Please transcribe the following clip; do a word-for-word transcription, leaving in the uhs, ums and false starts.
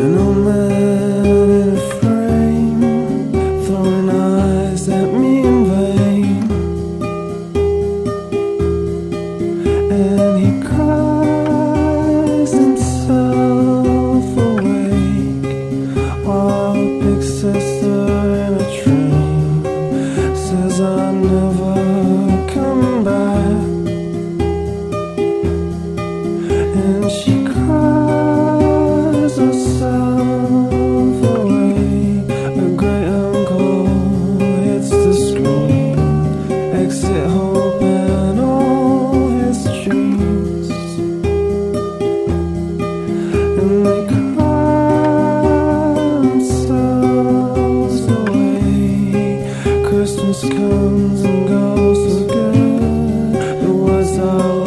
An old man in a frame, throwing eyes at me in vain. And he cries himself awake, while the big sister in a train says I'm never coming back. And she cries herself away. A great uncle hits the screen, exit hope and all his dreams. And they cry themselves away. Christmas comes and goes for good. The words are